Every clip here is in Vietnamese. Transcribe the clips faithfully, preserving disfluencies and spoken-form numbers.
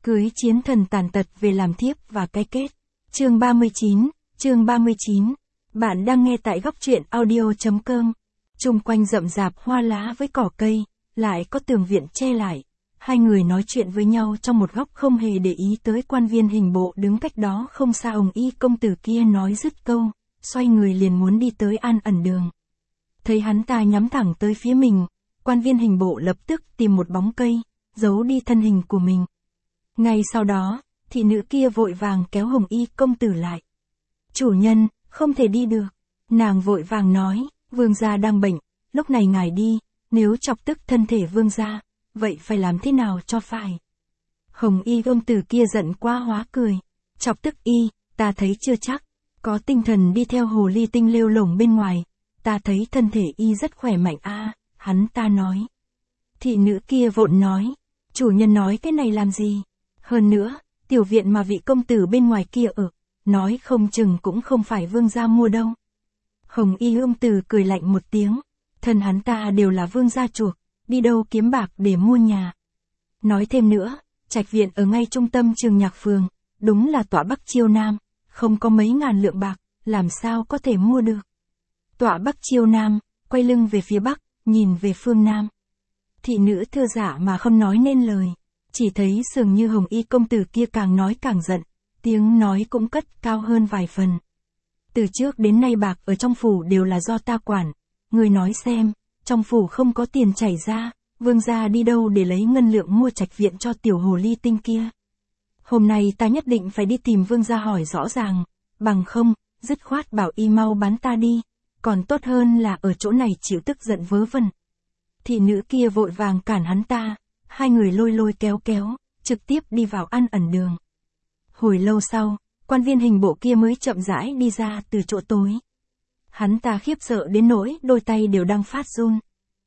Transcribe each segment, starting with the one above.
Cưới chiến thần tàn tật về làm thiếp và cái kết. Chương ba mươi chín, chương ba mươi chín. Bạn đang nghe tại góc truyện audio.com. Chung quanh rậm rạp hoa lá với cỏ cây, lại có tường viện che lại. Hai người nói chuyện với nhau trong một góc không hề để ý tới quan viên hình bộ đứng cách đó không xa. Hồng y công tử kia nói dứt câu, xoay người liền muốn đi tới An ẩn đường. Thấy hắn ta nhắm thẳng tới phía mình, quan viên hình bộ lập tức tìm một bóng cây, giấu đi thân hình của mình. Ngay sau đó, thị nữ kia vội vàng kéo Hồng y công tử lại. Chủ nhân, không thể đi được. Nàng vội vàng nói, vương gia đang bệnh, lúc này ngài đi, nếu chọc tức thân thể vương gia, vậy phải làm thế nào cho phải? Hồng y công tử kia giận quá hóa cười. Chọc tức y, ta thấy chưa chắc. Có tinh thần đi theo hồ ly tinh lêu lổng bên ngoài, ta thấy thân thể y rất khỏe mạnh a, à, hắn ta nói. Thị nữ kia vội nói, chủ nhân nói cái này làm gì? Hơn nữa, tiểu viện mà vị công tử bên ngoài kia ở, nói không chừng cũng không phải vương gia mua đâu. Hồng y ươm từ cười lạnh một tiếng, thân hắn ta đều là vương gia chuộc, đi đâu kiếm bạc để mua nhà. Nói thêm nữa, trạch viện ở ngay trung tâm Trường Nhạc Phường, đúng là tọa bắc chiêu nam, không có mấy ngàn lượng bạc, làm sao có thể mua được. Tọa bắc chiêu nam, quay lưng về phía bắc, nhìn về phương nam. Thị nữ thưa dạ mà không nói nên lời, chỉ thấy dường như Hồng y công tử kia càng nói càng giận, tiếng nói cũng cất cao hơn vài phần. Từ trước đến nay bạc ở trong phủ đều là do ta quản, người nói xem, trong phủ không có tiền chảy ra, vương gia đi đâu để lấy ngân lượng mua trạch viện cho tiểu hồ ly tinh kia. Hôm nay ta nhất định phải đi tìm vương gia hỏi rõ ràng, bằng không, dứt khoát bảo y mau bán ta đi, còn tốt hơn là ở chỗ này chịu tức giận vớ vẩn. Thị nữ kia vội vàng cản hắn ta, hai người lôi lôi kéo kéo, trực tiếp đi vào An ẩn đường. Hồi lâu sau, quan viên hình bộ kia mới chậm rãi đi ra từ chỗ tối. Hắn ta khiếp sợ đến nỗi đôi tay đều đang phát run.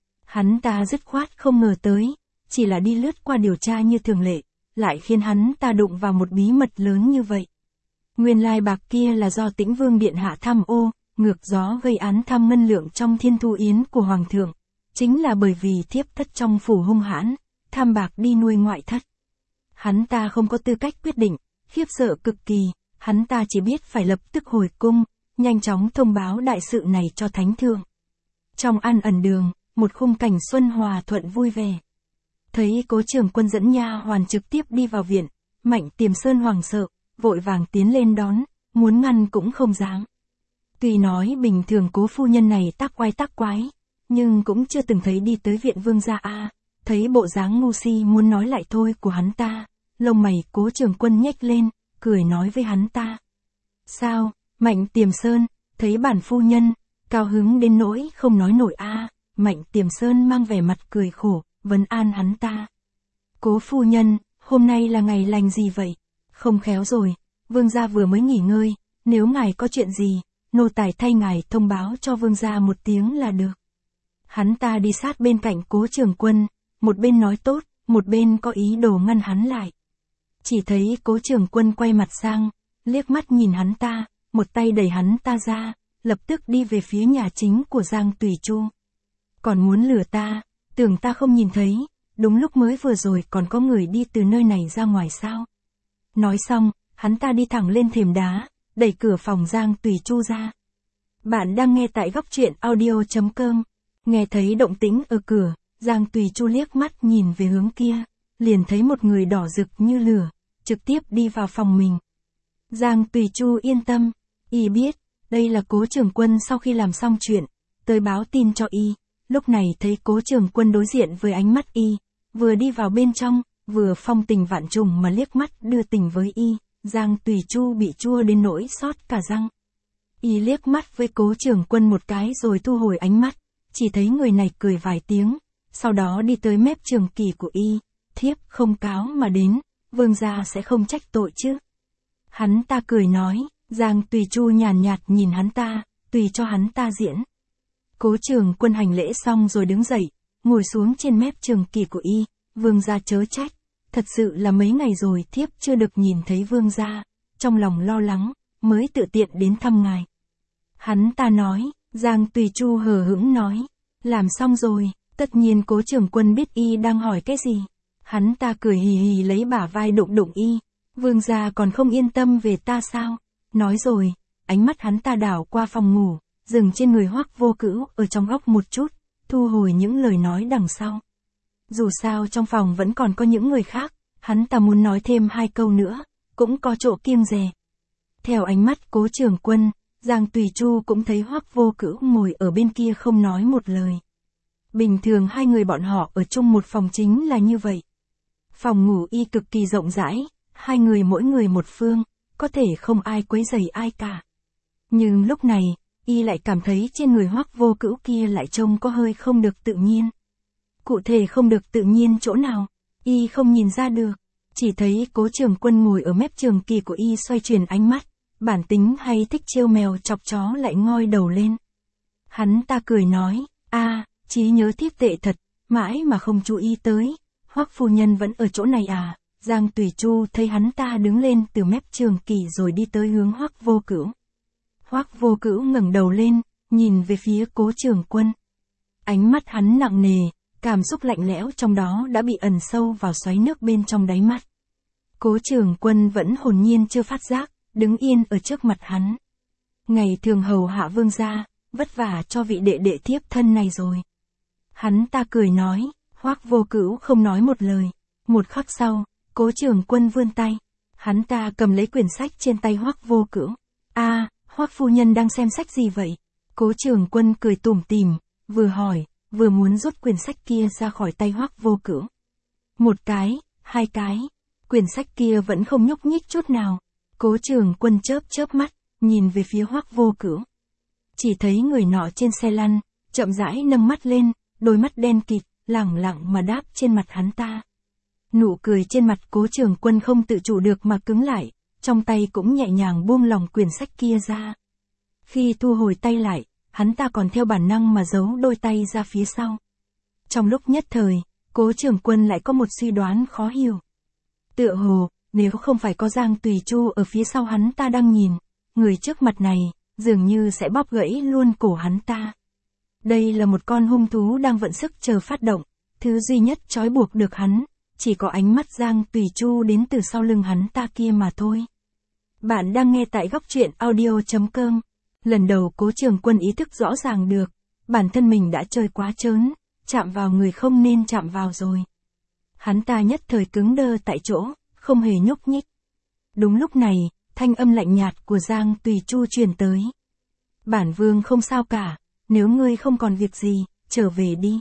Hắn ta dứt khoát không ngờ tới, chỉ là đi lướt qua điều tra như thường lệ, lại khiến hắn ta đụng vào một bí mật lớn như vậy. Nguyên lai bạc kia là do Tĩnh Vương điện hạ tham ô, ngược gió gây án tham ngân lượng trong Thiên Thu Yến của hoàng thượng, chính là bởi vì thiếp thất trong phủ hung hãn, tham bạc đi nuôi ngoại thất. Hắn ta không có tư cách quyết định, khiếp sợ cực kỳ, hắn ta chỉ biết phải lập tức hồi cung, nhanh chóng thông báo đại sự này cho thánh thượng. Trong An ẩn đường, một khung cảnh xuân hòa thuận vui vẻ. Thấy Cố Trường Quân dẫn nha hoàn trực tiếp đi vào viện, Mạnh Tiềm Sơn hoảng sợ, vội vàng tiến lên đón, muốn ngăn cũng không dám. Tuy nói bình thường Cố phu nhân này tác quái tác quái, nhưng cũng chưa từng thấy đi tới viện vương gia a. À, thấy bộ dáng ngu si muốn nói lại thôi của hắn ta, lông mày Cố Trường Quân nhếch lên, cười nói với hắn ta. Sao, Mạnh Tiềm Sơn, thấy bản phu nhân, cao hứng đến nỗi không nói nổi a. À, Mạnh Tiềm Sơn mang vẻ mặt cười khổ, vấn an hắn ta. Cố phu nhân, hôm nay là ngày lành gì vậy? Không khéo rồi, vương gia vừa mới nghỉ ngơi, nếu ngài có chuyện gì, nô tài thay ngài thông báo cho vương gia một tiếng là được. Hắn ta đi sát bên cạnh Cố Trường Quân, một bên nói tốt, một bên có ý đồ ngăn hắn lại. Chỉ thấy Cố Trường Quân quay mặt sang, liếc mắt nhìn hắn ta, một tay đẩy hắn ta ra, lập tức đi về phía nhà chính của Giang Tùy Chu. Còn muốn lừa ta, tưởng ta không nhìn thấy, đúng lúc mới vừa rồi còn có người đi từ nơi này ra ngoài sao? Nói xong, hắn ta đi thẳng lên thềm đá, đẩy cửa phòng Giang Tùy Chu ra. Bạn đang nghe tại góc truyện audio.com. Nghe thấy động tĩnh ở cửa, Giang Tùy Chu liếc mắt nhìn về hướng kia, liền thấy một người đỏ rực như lửa, trực tiếp đi vào phòng mình. Giang Tùy Chu yên tâm, y biết, đây là Cố Trường Quân sau khi làm xong chuyện, tới báo tin cho y. Lúc này thấy Cố Trường Quân đối diện với ánh mắt y, vừa đi vào bên trong, vừa phong tình vạn trùng mà liếc mắt đưa tình với y, Giang Tùy Chu bị chua đến nỗi sót cả răng. Y liếc mắt với Cố Trường Quân một cái rồi thu hồi ánh mắt, chỉ thấy người này cười vài tiếng, sau đó đi tới mép trường kỳ của y, thiếp không cáo mà đến, vương gia sẽ không trách tội chứ. Hắn ta cười nói, Giang Tùy Chu nhàn nhạt nhìn hắn ta, tùy cho hắn ta diễn. Cố Trường Quân hành lễ xong rồi đứng dậy, ngồi xuống trên mép trường kỳ của y, vương gia chớ trách, thật sự là mấy ngày rồi thiếp chưa được nhìn thấy vương gia, trong lòng lo lắng, mới tự tiện đến thăm ngài. Hắn ta nói, Giang Tùy Chu hờ hững nói, làm xong rồi, tất nhiên Cố Trường Quân biết y đang hỏi cái gì. Hắn ta cười hì hì lấy bả vai đụng đụng y. Vương gia còn không yên tâm về ta sao? Nói rồi, ánh mắt hắn ta đảo qua phòng ngủ, dừng trên người Hoắc Vô Cữu ở trong góc một chút, thu hồi những lời nói đằng sau. Dù sao trong phòng vẫn còn có những người khác, hắn ta muốn nói thêm hai câu nữa, cũng có chỗ kiêng dè. Theo ánh mắt Cố Trường Quân, Giang Tùy Chu cũng thấy Hoắc Vô Cữu ngồi ở bên kia không nói một lời. Bình thường hai người bọn họ ở chung một phòng chính là như vậy. Phòng ngủ y cực kỳ rộng rãi, hai người mỗi người một phương, có thể không ai quấy rầy ai cả. Nhưng lúc này, y lại cảm thấy trên người Hoắc Vô Cữu kia lại trông có hơi không được tự nhiên. Cụ thể không được tự nhiên chỗ nào, y không nhìn ra được, chỉ thấy Cố Trường Quân ngồi ở mép trường kỳ của y xoay chuyển ánh mắt, bản tính hay thích trêu mèo chọc chó lại ngoi đầu lên. Hắn ta cười nói, a, trí nhớ thiếp tệ thật, mãi mà không chú ý tới, Hoắc phu nhân vẫn ở chỗ này à? Giang Tùy Chu thấy hắn ta đứng lên từ mép trường kỳ rồi đi tới hướng Hoắc Vô Cữu. Hoắc Vô Cữu ngẩng đầu lên, nhìn về phía Cố Trường Quân. Ánh mắt hắn nặng nề, cảm xúc lạnh lẽo trong đó đã bị ẩn sâu vào xoáy nước bên trong đáy mắt. Cố Trường Quân vẫn hồn nhiên chưa phát giác, đứng yên ở trước mặt hắn. Ngày thường hầu hạ vương gia, vất vả cho vị đệ đệ thiếp thân này rồi. Hắn ta cười nói, Hoắc Vô Cữu không nói một lời. Một khắc sau, Cố Trường Quân vươn tay. Hắn ta cầm lấy quyển sách trên tay Hoắc Vô Cữu. a, à, Hoắc phu nhân đang xem sách gì vậy? Cố Trường Quân cười tủm tỉm, vừa hỏi, vừa muốn rút quyển sách kia ra khỏi tay Hoắc Vô Cữu. Một cái, hai cái, quyển sách kia vẫn không nhúc nhích chút nào. Cố Trường Quân chớp chớp mắt, nhìn về phía Hoắc Vô Cữu. Chỉ thấy người nọ trên xe lăn, chậm rãi nâng mắt lên, đôi mắt đen kịt, lẳng lặng mà đáp trên mặt hắn ta. Nụ cười trên mặt Cố Trường Quân không tự chủ được mà cứng lại, trong tay cũng nhẹ nhàng buông lỏng quyển sách kia ra. Khi thu hồi tay lại, hắn ta còn theo bản năng mà giấu đôi tay ra phía sau. Trong lúc nhất thời, Cố Trường Quân lại có một suy đoán khó hiểu. Tựa hồ, nếu không phải có Giang Tùy Chu ở phía sau hắn ta đang nhìn, người trước mặt này, dường như sẽ bóp gãy luôn cổ hắn ta. Đây là một con hung thú đang vận sức chờ phát động, thứ duy nhất trói buộc được hắn, chỉ có ánh mắt Giang Tùy Chu đến từ sau lưng hắn ta kia mà thôi. Bạn đang nghe tại góc truyện audio chấm com. Lần đầu Cố Trường Quân ý thức rõ ràng được, bản thân mình đã chơi quá trớn, chạm vào người không nên chạm vào rồi. Hắn ta nhất thời cứng đơ tại chỗ, không hề nhúc nhích. Đúng lúc này, thanh âm lạnh nhạt của Giang Tùy Chu truyền tới. Bản vương không sao cả, nếu ngươi không còn việc gì, trở về đi.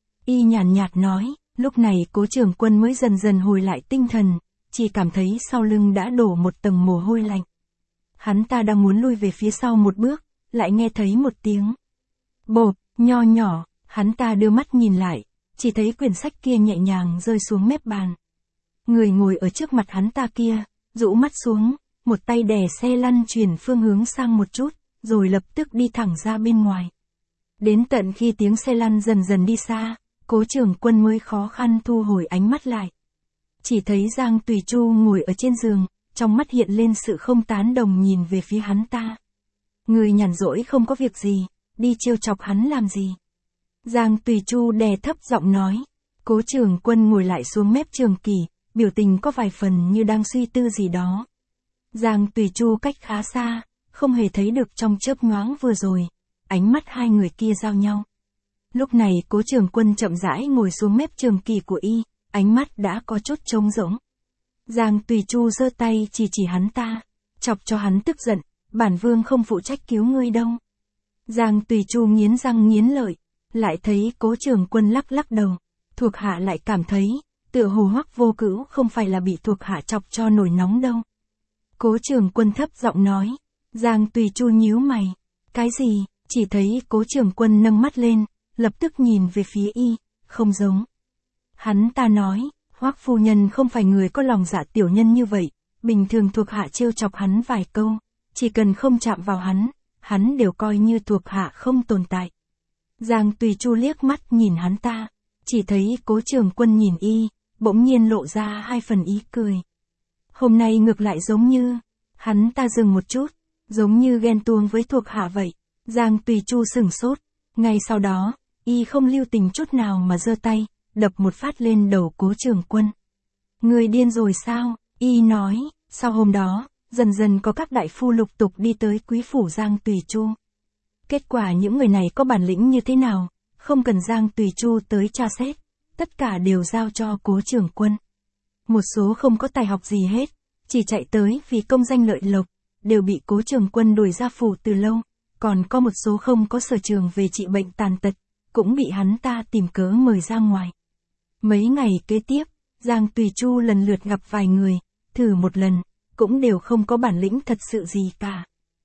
Y nhàn nhạt nói, lúc này Cố Trường Quân mới dần dần hồi lại tinh thần, chỉ cảm thấy sau lưng đã đổ một tầng mồ hôi lạnh. Hắn ta đang muốn lui về phía sau một bước, lại nghe thấy một tiếng bộp, nho nhỏ, hắn ta đưa mắt nhìn lại, chỉ thấy quyển sách kia nhẹ nhàng rơi xuống mép bàn. Người ngồi ở trước mặt hắn ta kia, rũ mắt xuống, một tay đè xe lăn chuyển phương hướng sang một chút, rồi lập tức đi thẳng ra bên ngoài. Đến tận khi tiếng xe lăn dần dần đi xa, Cố Trường Quân mới khó khăn thu hồi ánh mắt lại. Chỉ thấy Giang Tùy Chu ngồi ở trên giường, trong mắt hiện lên sự không tán đồng nhìn về phía hắn ta. Người nhàn rỗi không có việc gì, đi trêu chọc hắn làm gì? Giang Tùy Chu đè thấp giọng nói. Cố Trường Quân ngồi lại xuống mép trường kỷ, biểu tình có vài phần như đang suy tư gì đó. Giang Tùy Chu cách khá xa, không hề thấy được trong chớp nhoáng vừa rồi, ánh mắt hai người kia giao nhau. Lúc này Cố Trường Quân chậm rãi ngồi xuống mép trường kỷ của y, ánh mắt đã có chút trống rỗng. Giang Tùy Chu giơ tay chỉ chỉ hắn ta, chọc cho hắn tức giận, bản vương không phụ trách cứu ngươi đâu. Giang Tùy Chu nghiến răng nghiến lợi, lại thấy Cố Trường Quân lắc lắc đầu, thuộc hạ lại cảm thấy, tựa hồ Hoắc Vô Cữu không phải là bị thuộc hạ chọc cho nổi nóng đâu. Cố Trường Quân thấp giọng nói. Giang Tùy Chu nhíu mày. Cái gì? Chỉ thấy Cố Trường Quân nâng mắt lên, lập tức nhìn về phía y, không giống. Hắn ta nói, Hoắc phu nhân không phải người có lòng dạ tiểu nhân như vậy, bình thường thuộc hạ trêu chọc hắn vài câu, chỉ cần không chạm vào hắn, hắn đều coi như thuộc hạ không tồn tại. Giang Tùy Chu liếc mắt nhìn hắn ta, chỉ thấy Cố Trường Quân nhìn y, bỗng nhiên lộ ra hai phần ý cười. Hôm nay ngược lại giống như, hắn ta dừng một chút, giống như ghen tuông với thuộc hạ vậy. Giang Tùy Chu sửng sốt, ngay sau đó, y không lưu tình chút nào mà giơ tay, đập một phát lên đầu Cố Trường Quân. Người điên rồi sao? Y nói, sau hôm đó, dần dần có các đại phu lục tục đi tới quý phủ Giang Tùy Chu. Kết quả những người này có bản lĩnh như thế nào, không cần Giang Tùy Chu tới tra xét, tất cả đều giao cho Cố Trường Quân. Một số không có tài học gì hết, chỉ chạy tới vì công danh lợi lộc, đều bị Cố Trường Quân đuổi ra phủ từ lâu, còn có một số không có sở trường về trị bệnh tàn tật, cũng bị hắn ta tìm cớ mời ra ngoài. Mấy ngày kế tiếp, Giang Tùy Chu lần lượt gặp vài người, thử một lần, cũng đều không có bản lĩnh thật sự gì cả.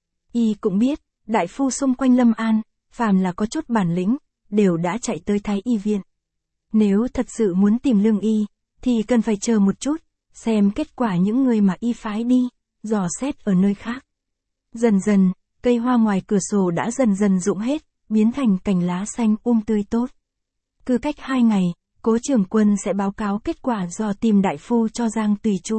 Y cũng biết, đại phu xung quanh Lâm An, phàm là có chút bản lĩnh, đều đã chạy tới Thái Y viện. Nếu thật sự muốn tìm lương y, thì cần phải chờ một chút, xem kết quả những người mà y phái đi, dò xét ở nơi khác. Dần dần, cây hoa ngoài cửa sổ đã dần dần rụng hết, biến thành cành lá xanh um tươi tốt. Cứ cách hai ngày, Cố Trường Quân sẽ báo cáo kết quả do tìm đại phu cho Giang Tùy Chu.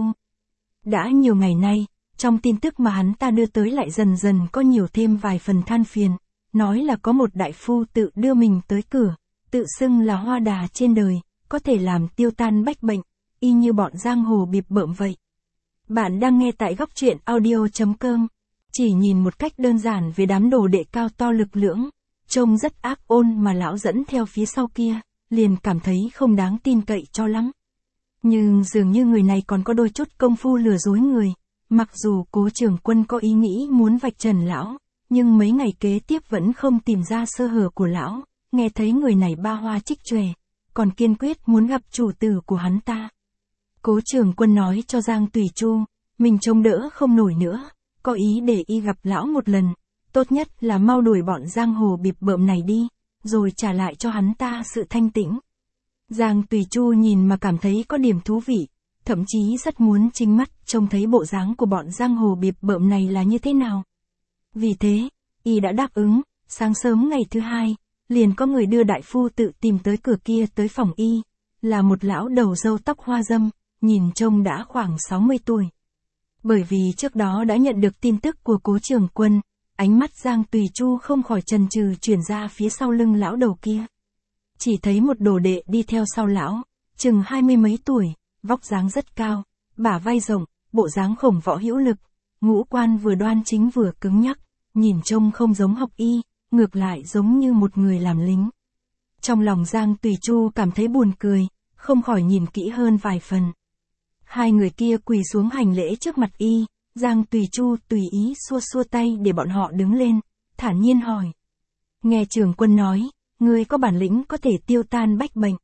Đã nhiều ngày nay, trong tin tức mà hắn ta đưa tới lại dần dần có nhiều thêm vài phần than phiền, nói là có một đại phu tự đưa mình tới cửa, tự xưng là hoa đà trên đời, có thể làm tiêu tan bách bệnh, y như bọn giang hồ bịp bợm vậy. Bạn đang nghe tại góc truyện audio chấm com. Chỉ nhìn một cách đơn giản về đám đồ đệ cao to lực lưỡng, trông rất ác ôn mà lão dẫn theo phía sau kia, liền cảm thấy không đáng tin cậy cho lắm. Nhưng dường như người này còn có đôi chút công phu lừa dối người, mặc dù Cố Trường Quân có ý nghĩ muốn vạch trần lão, nhưng mấy ngày kế tiếp vẫn không tìm ra sơ hở của lão, nghe thấy người này ba hoa trích chòe, còn kiên quyết muốn gặp chủ tử của hắn ta. Cố Trường Quân nói cho Giang Tùy Chu, mình trông đỡ không nổi nữa, có ý để y gặp lão một lần, tốt nhất là mau đuổi bọn giang hồ bịp bợm này đi, rồi trả lại cho hắn ta sự thanh tĩnh. Giang Tùy Chu nhìn mà cảm thấy có điểm thú vị, thậm chí rất muốn chính mắt trông thấy bộ dáng của bọn giang hồ bịp bợm này là như thế nào. Vì thế, y đã đáp ứng, sáng sớm ngày thứ hai, liền có người đưa đại phu tự tìm tới cửa kia tới phòng y, là một lão đầu râu tóc hoa râm, nhìn trông đã khoảng sáu mươi tuổi. Bởi vì trước đó đã nhận được tin tức của Cố Trường Quân, ánh mắt Giang Tùy Chu không khỏi chần chừ chuyển ra phía sau lưng lão đầu kia. Chỉ thấy một đồ đệ đi theo sau lão, chừng hai mươi mấy tuổi, vóc dáng rất cao, bả vai rộng, bộ dáng khổng võ hữu lực, ngũ quan vừa đoan chính vừa cứng nhắc, nhìn trông không giống học y, ngược lại giống như một người làm lính. Trong lòng Giang Tùy Chu cảm thấy buồn cười, không khỏi nhìn kỹ hơn vài phần. Hai người kia quỳ xuống hành lễ trước mặt y, Giang Tùy Chu tùy ý xua xua tay để bọn họ đứng lên, thản nhiên hỏi. Nghe Trường Quân nói, ngươi có bản lĩnh có thể tiêu tan bách bệnh.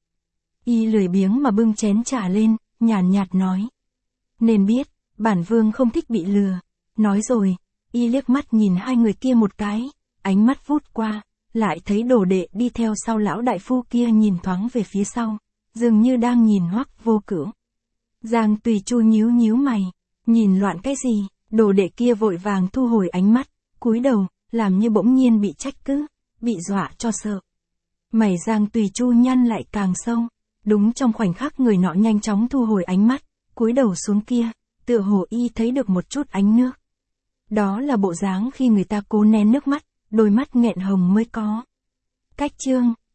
Y lười biếng mà bưng chén trà lên, nhàn nhạt nói. Nên biết, bản vương không thích bị lừa. Nói rồi, y liếc mắt nhìn hai người kia một cái, ánh mắt vút qua, lại thấy đồ đệ đi theo sau lão đại phu kia nhìn thoáng về phía sau, dường như đang nhìn Hoắc Vô Cửu. Giang Tùy Chu nhíu nhíu mày, nhìn loạn cái gì, đồ đệ kia vội vàng thu hồi ánh mắt, cúi đầu, làm như bỗng nhiên bị trách cứ, bị dọa cho sợ. Mày Giang Tùy Chu nhăn lại càng sâu, đúng trong khoảnh khắc người nọ nhanh chóng thu hồi ánh mắt, cúi đầu xuống kia, tựa hồ y thấy được một chút ánh nước. Đó là bộ dáng khi người ta cố nén nước mắt, đôi mắt nghẹn hồng mới có. Cách chương